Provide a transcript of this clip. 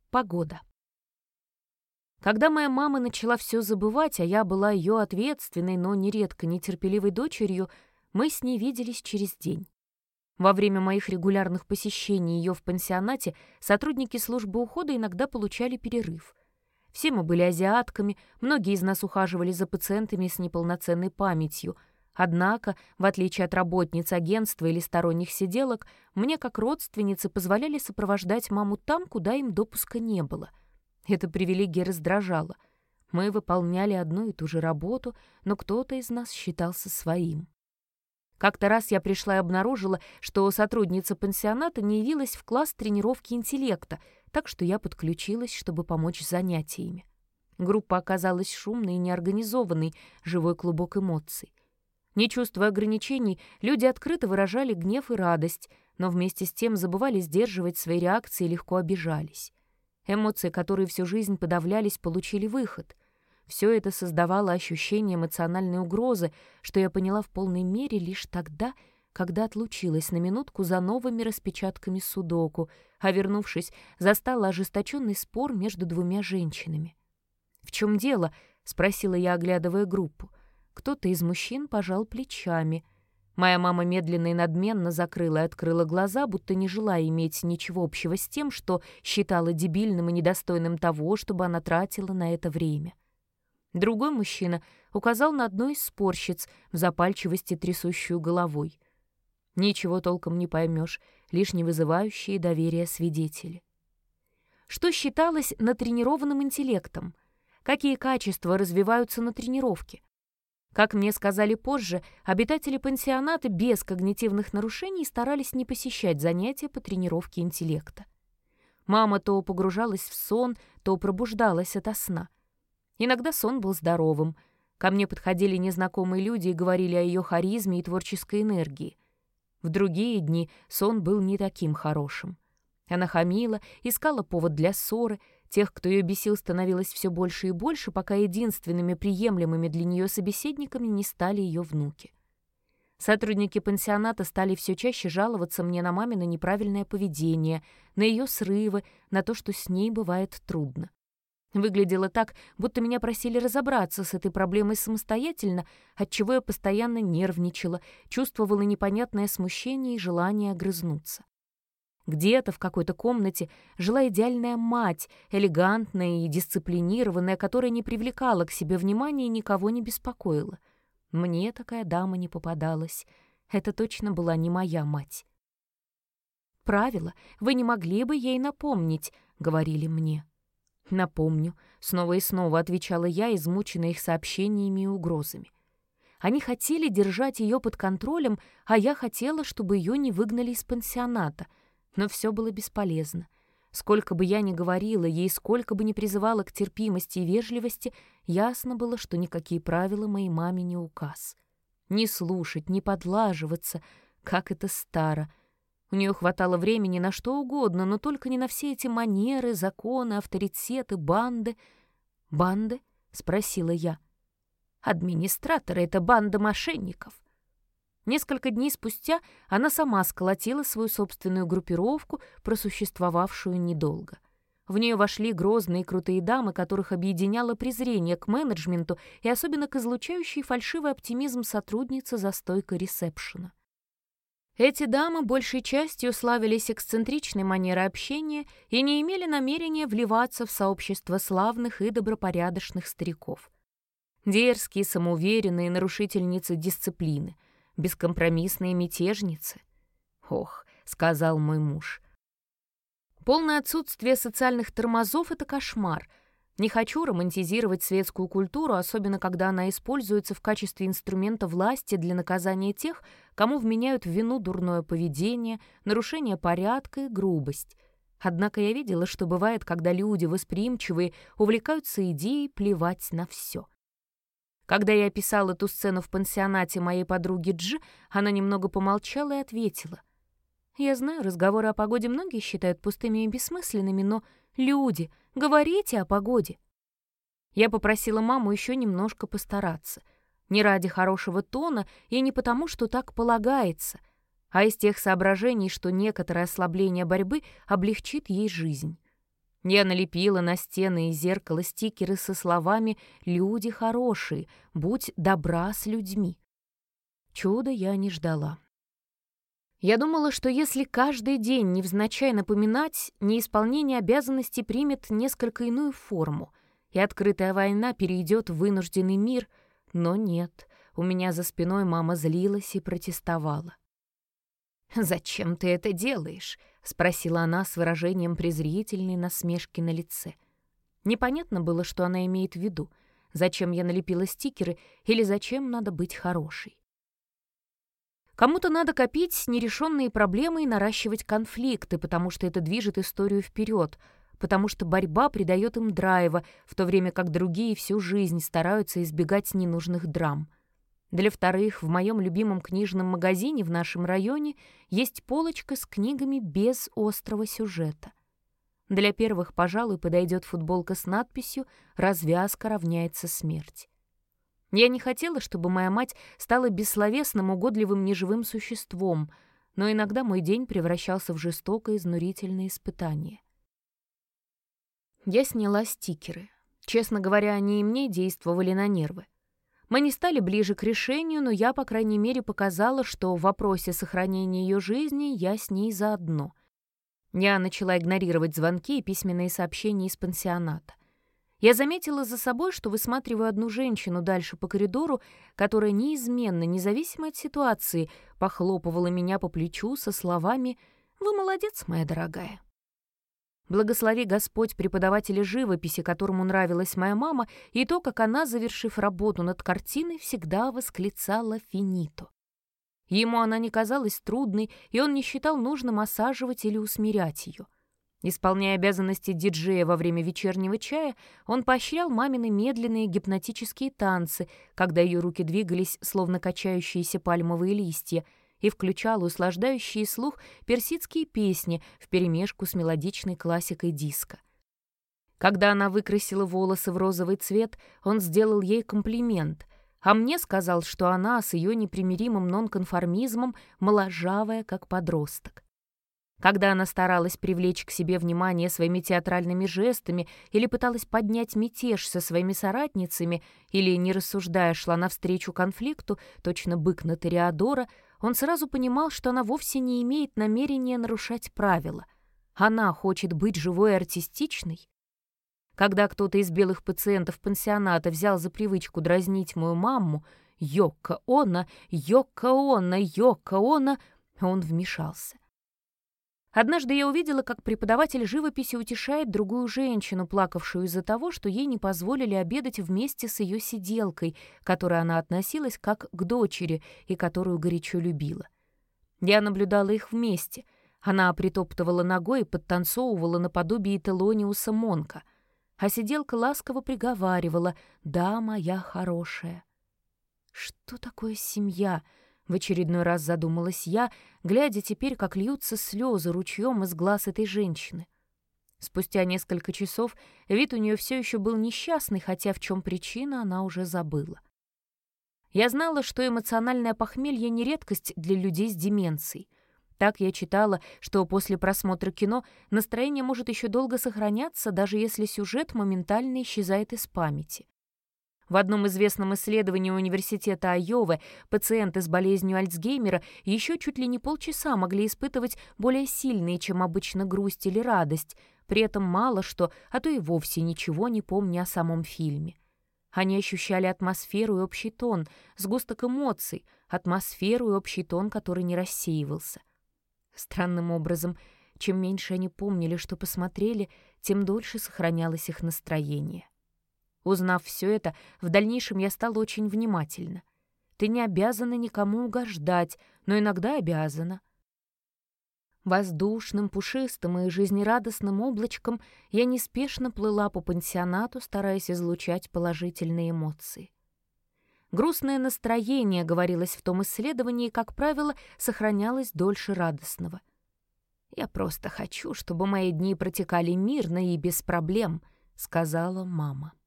Погода. Когда моя мама начала все забывать, а я была ее ответственной, но нередко нетерпеливой дочерью, мы с ней виделись через день. Во время моих регулярных посещений ее в пансионате сотрудники службы ухода иногда получали перерыв. Все мы были азиатками, многие из нас ухаживали за пациентами с неполноценной памятью. Однако, в отличие от работниц агентства или сторонних сиделок, мне как родственнице позволяли сопровождать маму там, куда им допуска не было. Эта привилегия раздражала. Мы выполняли одну и ту же работу, но кто-то из нас считался своим. Как-то раз я пришла и обнаружила, что сотрудница пансионата не явилась в класс тренировки интеллекта, так что я подключилась, чтобы помочь с занятиями. Группа оказалась шумной и неорганизованной, живой клубок эмоций. Не чувствуя ограничений, люди открыто выражали гнев и радость, но вместе с тем забывали сдерживать свои реакции и легко обижались. Эмоции, которые всю жизнь подавлялись, получили выход. Все это создавало ощущение эмоциональной угрозы, что я поняла в полной мере лишь тогда, когда отлучилась на минутку за новыми распечатками судоку, а, вернувшись, застала ожесточенный спор между двумя женщинами. «В чем дело?» — спросила я, оглядывая группу. Кто-то из мужчин пожал плечами. Моя мама медленно и надменно закрыла и открыла глаза, будто не желая иметь ничего общего с тем, что считала дебильным и недостойным того, чтобы она тратила на это время. Другой мужчина указал на одну из спорщиц, в запальчивости трясущую головой. Ничего толком не поймешь, лишь не вызывающие доверия свидетели. Что считалось натренированным интеллектом? Какие качества развиваются на тренировке? Как мне сказали позже, обитатели пансионата без когнитивных нарушений старались не посещать занятия по тренировке интеллекта. Мама то погружалась в сон, то пробуждалась ото сна. Иногда сон был здоровым. Ко мне подходили незнакомые люди и говорили о ее харизме и творческой энергии. В другие дни сон был не таким хорошим. Она хамила, искала повод для ссоры. Тех, кто ее бесил, становилось все больше и больше, пока единственными приемлемыми для нее собеседниками не стали ее внуки. Сотрудники пансионата стали все чаще жаловаться мне на мамино неправильное поведение, на ее срывы, на то, что с ней бывает трудно. Выглядело так, будто меня просили разобраться с этой проблемой самостоятельно, отчего я постоянно нервничала, чувствовала непонятное смущение и желание огрызнуться. Где-то в какой-то комнате жила идеальная мать, элегантная и дисциплинированная, которая не привлекала к себе внимания и никого не беспокоила. Мне такая дама не попадалась. Это точно была не моя мать. «Правила вы не могли бы ей напомнить», — говорили мне. «Напомню», — снова и снова отвечала я, измученная их сообщениями и угрозами. Они хотели держать ее под контролем, а я хотела, чтобы ее не выгнали из пансионата. Но все было бесполезно. Сколько бы я ни говорила ей, сколько бы ни призывала к терпимости и вежливости, ясно было, что никакие правила моей маме не указ. Не слушать, не подлаживаться, как это старо. У нее хватало времени на что угодно, но только не на все эти манеры, законы, авторитеты, банды. «Банды?» — спросила я. «Администраторы — это банда мошенников». Несколько дней спустя она сама сколотила свою собственную группировку, просуществовавшую недолго. В нее вошли грозные и крутые дамы, которых объединяло презрение к менеджменту и особенно к излучающей фальшивый оптимизм сотрудницы за стойкой ресепшена. Эти дамы большей частью славились эксцентричной манерой общения и не имели намерения вливаться в сообщество славных и добропорядочных стариков. Дерзкие, самоуверенные нарушительницы дисциплины, бескомпромиссные мятежницы. «Ох», — сказал мой муж. Полное отсутствие социальных тормозов — это кошмар. Не хочу романтизировать светскую культуру, особенно когда она используется в качестве инструмента власти для наказания тех, кому вменяют в вину дурное поведение, нарушение порядка и грубость. Однако я видела, что бывает, когда люди восприимчивые увлекаются идеей плевать на все. Когда я описала эту сцену в пансионате моей подруги Дж, она немного помолчала и ответила. «Я знаю, разговоры о погоде многие считают пустыми и бессмысленными, но люди, говорите о погоде». Я попросила маму еще немножко постараться. Не ради хорошего тона и не потому, что так полагается, а из тех соображений, что некоторое ослабление борьбы облегчит ей жизнь. Я налепила на стены и зеркало стикеры со словами «Люди хорошие, будь добра с людьми». Чуда я не ждала. Я думала, что если каждый день невзначай напоминать, неисполнение обязанностей примет несколько иную форму, и открытая война перейдет в вынужденный мир, но нет, у меня за спиной мама злилась и протестовала. «Зачем ты это делаешь?» — спросила она с выражением презрительной насмешки на лице. Непонятно было, что она имеет в виду. Зачем я налепила стикеры или зачем надо быть хорошей. Кому-то надо копить нерешенные проблемы и наращивать конфликты, потому что это движет историю вперед, потому что борьба придает им драйва, в то время как другие всю жизнь стараются избегать ненужных драм. Для вторых, в моем любимом книжном магазине в нашем районе есть полочка с книгами без острого сюжета. Для первых, пожалуй, подойдет футболка с надписью «Развязка равняется смерть». Я не хотела, чтобы моя мать стала бессловесным, угодливым неживым существом, но иногда мой день превращался в жестокое, изнурительное испытание. Я сняла стикеры. Честно говоря, они и мне действовали на нервы. Мы не стали ближе к решению, но я, по крайней мере, показала, что в вопросе сохранения ее жизни я с ней заодно. Я начала игнорировать звонки и письменные сообщения из пансионата. Я заметила за собой, что высматриваю одну женщину дальше по коридору, которая неизменно, независимо от ситуации, похлопывала меня по плечу со словами «Вы молодец, моя дорогая». Благослови Господь преподавателя живописи, которому нравилась моя мама, и то, как она, завершив работу над картиной, всегда восклицала «финито». Ему она не казалась трудной, и он не считал нужным осаживать или усмирять ее. Исполняя обязанности диджея во время вечернего чая, он поощрял мамины медленные гипнотические танцы, когда ее руки двигались, словно качающиеся пальмовые листья, и включал услаждающие слух персидские песни вперемешку с мелодичной классикой диска. Когда она выкрасила волосы в розовый цвет, он сделал ей комплимент, а мне сказал, что она с ее непримиримым нонконформизмом моложавая, как подросток. Когда она старалась привлечь к себе внимание своими театральными жестами или пыталась поднять мятеж со своими соратницами, или, не рассуждая, шла навстречу конфликту, точно бык на Тореадора, он сразу понимал, что она вовсе не имеет намерения нарушать правила. Она хочет быть живой и артистичной. Когда кто-то из белых пациентов пансионата взял за привычку дразнить мою маму «Йоко Оно, Йоко Оно, Йоко Оно», он вмешался. Однажды я увидела, как преподаватель живописи утешает другую женщину, плакавшую из-за того, что ей не позволили обедать вместе с ее сиделкой, к которой она относилась как к дочери и которую горячо любила. Я наблюдала их вместе. Она притоптывала ногой и подтанцовывала наподобие Телониуса Монка, а сиделка ласково приговаривала «Да, моя хорошая». Что такое семья? В очередной раз задумалась я, глядя теперь, как льются слезы ручьем из глаз этой женщины. Спустя несколько часов вид у нее все еще был несчастный, хотя в чем причина, она уже забыла. Я знала, что эмоциональное похмелье не редкость для людей с деменцией. Так я читала, что после просмотра кино настроение может еще долго сохраняться, даже если сюжет моментально исчезает из памяти. В одном известном исследовании университета Айовы пациенты с болезнью Альцгеймера еще чуть ли не полчаса могли испытывать более сильные, чем обычно, грусть или радость, при этом мало что, а то и вовсе ничего не помня о самом фильме. Они ощущали атмосферу и общий тон, сгусток эмоций, атмосферу и общий тон, который не рассеивался. Странным образом, чем меньше они помнили, что посмотрели, тем дольше сохранялось их настроение. Узнав все это, в дальнейшем я стала очень внимательна. Ты не обязана никому угождать, но иногда обязана. Воздушным, пушистым и жизнерадостным облачком я неспешно плыла по пансионату, стараясь излучать положительные эмоции. Грустное настроение, говорилось в том исследовании, как правило, сохранялось дольше радостного. «Я просто хочу, чтобы мои дни протекали мирно и без проблем», — сказала мама.